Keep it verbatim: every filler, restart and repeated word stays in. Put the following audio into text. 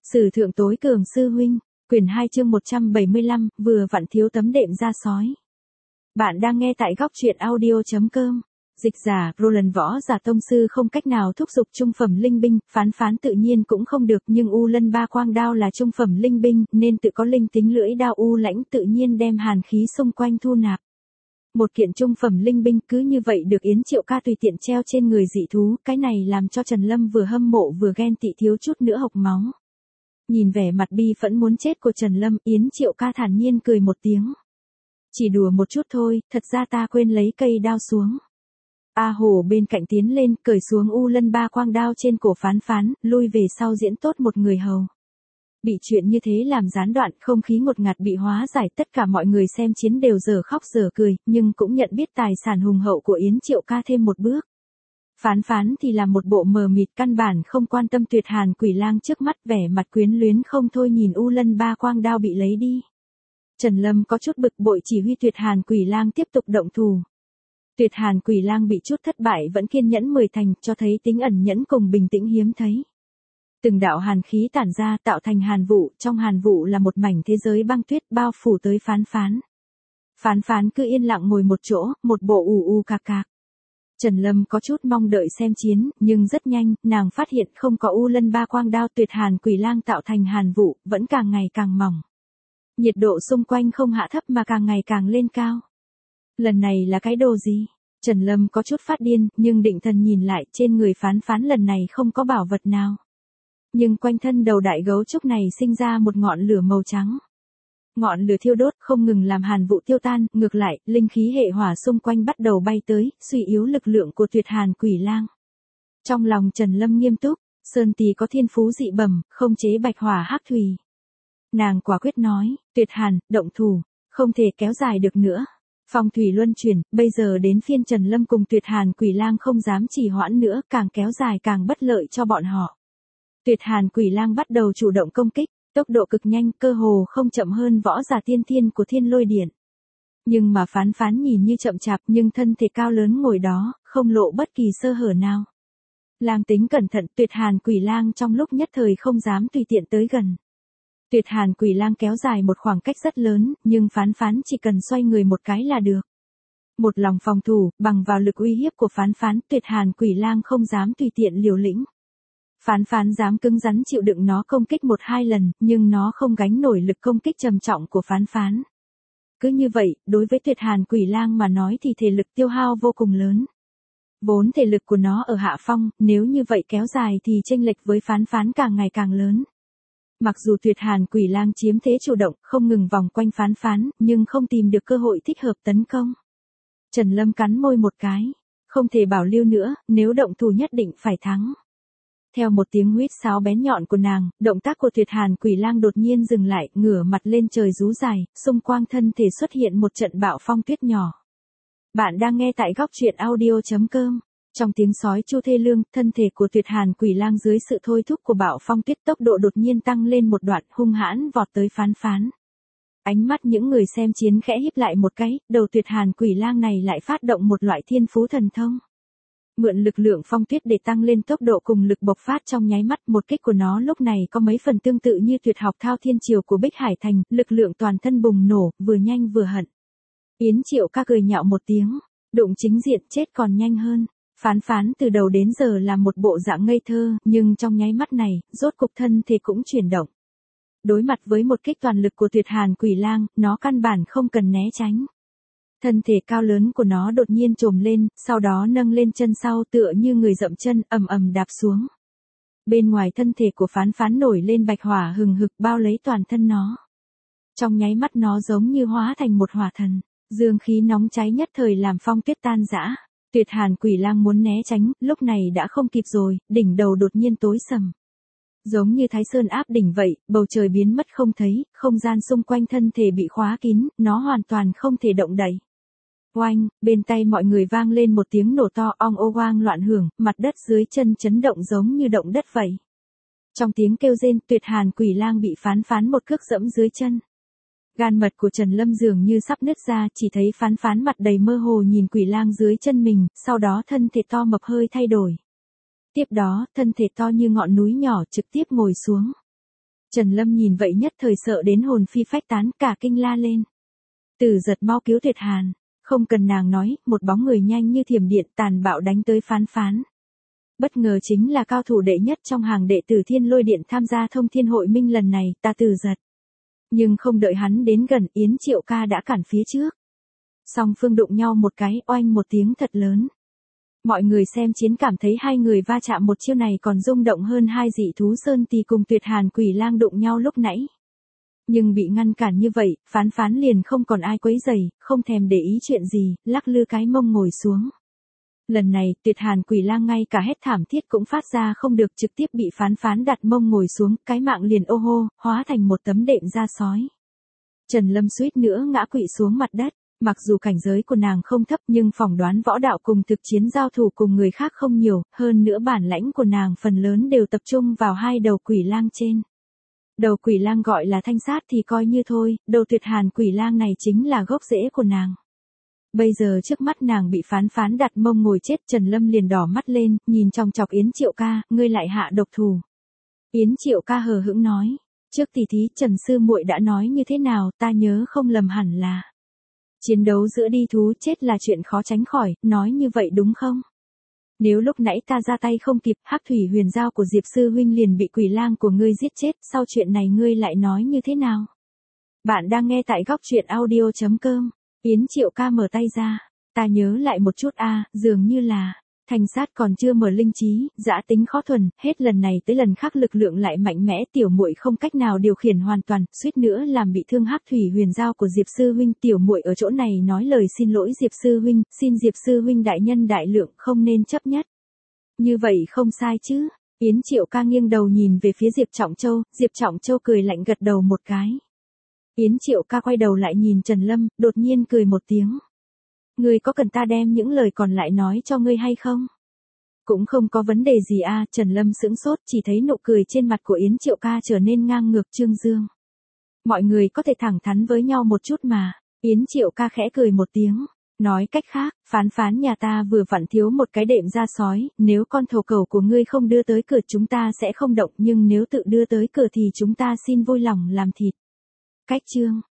Sử thượng tối cường sư huynh, quyển hai chương một trăm bảy mươi lăm, vừa vặn thiếu tấm đệm da sói. Bạn đang nghe tại góc truyện audio.com. Dịch giả, Roland võ giả tông sư không cách nào thúc giục trung phẩm linh binh, phán phán tự nhiên cũng không được, nhưng U Lân Ba Quang đao là trung phẩm linh binh, nên tự có linh tính lưỡi đao U Lãnh tự nhiên đem hàn khí xung quanh thu nạp. Một kiện trung phẩm linh binh cứ như vậy được Yến Triệu Ca tùy tiện treo trên người dị thú, cái này làm cho Trần Lâm vừa hâm mộ vừa ghen tị thiếu chút nữa hộc máu. Nhìn vẻ mặt bi phẫn muốn chết của Trần Lâm, Yến Triệu Ca thản nhiên cười một tiếng. Chỉ đùa một chút thôi, thật ra ta quên lấy cây đao xuống. A Hổ bên cạnh tiến lên, cởi xuống U Lân Ba Quang đao trên cổ phán phán, lui về sau diễn tốt một người hầu. Bị chuyện như thế làm gián đoạn, không khí ngột ngạt bị hóa giải, tất cả mọi người xem chiến đều dở khóc dở cười, nhưng cũng nhận biết tài sản hùng hậu của Yến Triệu Ca thêm một bước. Phán phán thì là một bộ mờ mịt căn bản không quan tâm Tuyệt Hàn Quỷ Lang trước mắt, vẻ mặt quyến luyến không thôi nhìn U Lân Ba Quang đao bị lấy đi. Trần Lâm có chút bực bội chỉ huy Tuyệt Hàn Quỷ Lang tiếp tục động thủ. Tuyệt Hàn Quỷ Lang bị chút thất bại vẫn kiên nhẫn mười thành, cho thấy tính ẩn nhẫn cùng bình tĩnh hiếm thấy. Từng đạo hàn khí tản ra tạo thành hàn vụ, trong hàn vụ là một mảnh thế giới băng tuyết bao phủ tới phán phán. Phán phán cứ yên lặng ngồi một chỗ, một bộ ù ù cạc cạc. Trần Lâm có chút mong đợi xem chiến, nhưng rất nhanh, nàng phát hiện không có U Lân Ba Quang đao Tuyệt Hàn Quỷ Lang tạo thành hàn vụ, vẫn càng ngày càng mỏng. Nhiệt độ xung quanh không hạ thấp mà càng ngày càng lên cao. Lần này là cái đồ gì? Trần Lâm có chút phát điên, nhưng định thần nhìn lại, trên người phán phán lần này không có bảo vật nào. Nhưng quanh thân đầu đại gấu trúc này sinh ra một ngọn lửa màu trắng. Ngọn lửa thiêu đốt không ngừng làm hàn vụ tiêu tan, ngược lại, linh khí hệ hỏa xung quanh bắt đầu bay tới, suy yếu lực lượng của Tuyệt Hàn Quỷ Lang. Trong lòng Trần Lâm nghiêm túc, Sơn Tỳ có thiên phú dị bẩm, không chế bạch hỏa hắc thủy. Nàng quả quyết nói, Tuyệt Hàn, động thủ, không thể kéo dài được nữa. Phong thủy luân chuyển, bây giờ đến phiên Trần Lâm cùng Tuyệt Hàn Quỷ Lang không dám trì hoãn nữa, càng kéo dài càng bất lợi cho bọn họ. Tuyệt Hàn Quỷ Lang bắt đầu chủ động công kích, tốc độ cực nhanh, cơ hồ không chậm hơn võ giả tiên thiên của Thiên Lôi Điện. Nhưng mà phán phán nhìn như chậm chạp nhưng thân thể cao lớn ngồi đó, không lộ bất kỳ sơ hở nào. Lang tính cẩn thận, Tuyệt Hàn Quỷ Lang trong lúc nhất thời không dám tùy tiện tới gần. Tuyệt Hàn Quỷ Lang kéo dài một khoảng cách rất lớn, nhưng phán phán chỉ cần xoay người một cái là được. Một lòng phòng thủ, bằng vào lực uy hiếp của phán phán, Tuyệt Hàn Quỷ Lang không dám tùy tiện liều lĩnh. Phán phán dám cứng rắn chịu đựng nó công kích một hai lần, nhưng nó không gánh nổi lực công kích trầm trọng của phán phán. Cứ như vậy, đối với Tuyệt Hàn Quỷ Lang mà nói thì thể lực tiêu hao vô cùng lớn. Vốn thể lực của nó ở hạ phong, nếu như vậy kéo dài thì chênh lệch với phán phán càng ngày càng lớn. Mặc dù Tuyệt Hàn Quỷ Lang chiếm thế chủ động, không ngừng vòng quanh phán phán, nhưng không tìm được cơ hội thích hợp tấn công. Trần Lâm cắn môi một cái, không thể bảo lưu nữa, nếu động thủ nhất định phải thắng. Theo một tiếng huýt sáo bén nhọn của nàng, động tác của Tuyệt Hàn Quỷ Lang đột nhiên dừng lại, ngửa mặt lên trời rú dài, xung quanh thân thể xuất hiện một trận bạo phong tuyết nhỏ. Bạn đang nghe tại góc truyện audio.com. Trong tiếng sói chu thê lương, thân thể của Tuyệt Hàn Quỷ Lang dưới sự thôi thúc của bạo phong tuyết tốc độ đột nhiên tăng lên một đoạn, hung hãn vọt tới phán phán. Ánh mắt những người xem chiến khẽ híp lại một cái, đầu Tuyệt Hàn Quỷ Lang này lại phát động một loại thiên phú thần thông. Mượn lực lượng phong tuyết để tăng lên tốc độ cùng lực bộc phát trong nháy mắt, một kích của nó lúc này có mấy phần tương tự như tuyệt học thao thiên triều của Bích Hải Thành, lực lượng toàn thân bùng nổ, vừa nhanh vừa hận. Yến Triệu Ca cười nhạo một tiếng, đụng chính diện chết còn nhanh hơn. Phán phán từ đầu đến giờ là một bộ dạng ngây thơ, nhưng trong nháy mắt này, rốt cục thân thể cũng chuyển động. Đối mặt với một kích toàn lực của Tuyệt Hàn Quỷ Lang, nó căn bản không cần né tránh. Thân thể cao lớn của nó đột nhiên trồm lên, sau đó nâng lên chân sau tựa như người dậm chân, ầm ầm đạp xuống. Bên ngoài thân thể của phán phán nổi lên bạch hỏa hừng hực bao lấy toàn thân nó. Trong nháy mắt nó giống như hóa thành một hỏa thần, dương khí nóng cháy nhất thời làm phong tuyết tan rã. Tuyệt Hàn Quỷ Lang muốn né tránh, lúc này đã không kịp rồi, đỉnh đầu đột nhiên tối sầm. Giống như Thái Sơn áp đỉnh vậy, bầu trời biến mất không thấy, không gian xung quanh thân thể bị khóa kín, nó hoàn toàn không thể động đậy. Oanh, bên tay mọi người vang lên một tiếng nổ to, ong ô oang loạn hưởng, mặt đất dưới chân chấn động giống như động đất vậy. Trong tiếng kêu rên, Tuyệt Hàn Quỷ Lang bị phán phán một cước dẫm dưới chân. Gan mật của Trần Lâm dường như sắp nứt ra, chỉ thấy phán phán mặt đầy mơ hồ nhìn Quỷ Lang dưới chân mình, sau đó thân thể to mập hơi thay đổi. Tiếp đó, thân thể to như ngọn núi nhỏ trực tiếp ngồi xuống. Trần Lâm nhìn vậy nhất thời sợ đến hồn phi phách tán, cả kinh la lên. Tử Giật mau cứu Tuyệt Hàn. Không cần nàng nói, một bóng người nhanh như thiểm điện tàn bạo đánh tới Phán Phán. Bất ngờ chính là cao thủ đệ nhất trong hàng đệ tử Thiên Lôi Điện tham gia Thông Thiên Hội Minh lần này, ta Tử Giật. Nhưng không đợi hắn đến gần, Yến Triệu Ca đã cản phía trước. Song phương đụng nhau một cái, oanh một tiếng thật lớn. Mọi người xem chiến cảm thấy hai người va chạm một chiêu này còn rung động hơn hai dị thú Sơn Tỳ cùng Tuyệt Hàn Quỷ Lang đụng nhau lúc nãy. Nhưng bị ngăn cản như vậy, Phán Phán liền không còn ai quấy rầy, không thèm để ý chuyện gì, lắc lư cái mông ngồi xuống. Lần này, Tuyệt Hàn Quỷ Lang ngay cả hét thảm thiết cũng phát ra không được, trực tiếp bị Phán Phán đặt mông ngồi xuống, cái mạng liền ô hô, hóa thành một tấm đệm da sói. Trần Lâm suýt nữa ngã quỵ xuống mặt đất. Mặc dù cảnh giới của nàng không thấp nhưng phỏng đoán võ đạo cùng thực chiến giao thủ cùng người khác không nhiều, hơn nữa bản lãnh của nàng phần lớn đều tập trung vào hai đầu quỷ lang trên. Đầu quỷ lang gọi là Thanh Sát thì coi như thôi, đầu Tuyệt Hàn Quỷ Lang này chính là gốc rễ của nàng. Bây giờ trước mắt nàng bị Phán Phán đặt mông ngồi chết, Trần Lâm liền đỏ mắt lên, nhìn chòng chọc Yến Triệu Ca, ngươi lại hạ độc thủ. Yến Triệu Ca hờ hững nói, trước tỷ thí Trần sư muội đã nói như thế nào, ta nhớ không lầm hẳn là chiến đấu giữa đi thú chết là chuyện khó tránh khỏi, nói như vậy đúng không? Nếu lúc nãy ta ra tay không kịp, Hắc Thủy Huyền Giao của Diệp sư huynh liền bị quỷ lang của ngươi giết chết, sau chuyện này ngươi lại nói như thế nào? Bạn đang nghe tại góc truyện audio chấm com. Yến Triệu Ca mở tay ra, ta nhớ lại một chút a, à, dường như là Thanh Sát còn chưa mở linh trí, dã tính khó thuần, hết lần này tới lần khác lực lượng lại mạnh mẽ, tiểu muội không cách nào điều khiển hoàn toàn, suýt nữa làm bị thương Hắc Thủy Huyền Giao của Diệp sư huynh, tiểu muội ở chỗ này nói lời xin lỗi Diệp sư huynh, xin Diệp sư huynh đại nhân đại lượng, không nên chấp nhất. Như vậy không sai chứ? Yến Triệu Ca nghiêng đầu nhìn về phía Diệp Trọng Châu, Diệp Trọng Châu cười lạnh gật đầu một cái. Yến Triệu Ca quay đầu lại nhìn Trần Lâm, đột nhiên cười một tiếng. Ngươi có cần ta đem những lời còn lại nói cho ngươi hay không? Cũng không có vấn đề gì a, à, Trần Lâm sững sốt, chỉ thấy nụ cười trên mặt của Yến Triệu Ca trở nên ngang ngược trương dương. Mọi người có thể thẳng thắn với nhau một chút mà. Yến Triệu Ca khẽ cười một tiếng, nói cách khác, Phán Phán nhà ta vừa vặn thiếu một cái đệm da sói, nếu con thầu cầu của ngươi không đưa tới cửa chúng ta sẽ không động, nhưng nếu tự đưa tới cửa thì chúng ta xin vui lòng làm thịt. Cách chương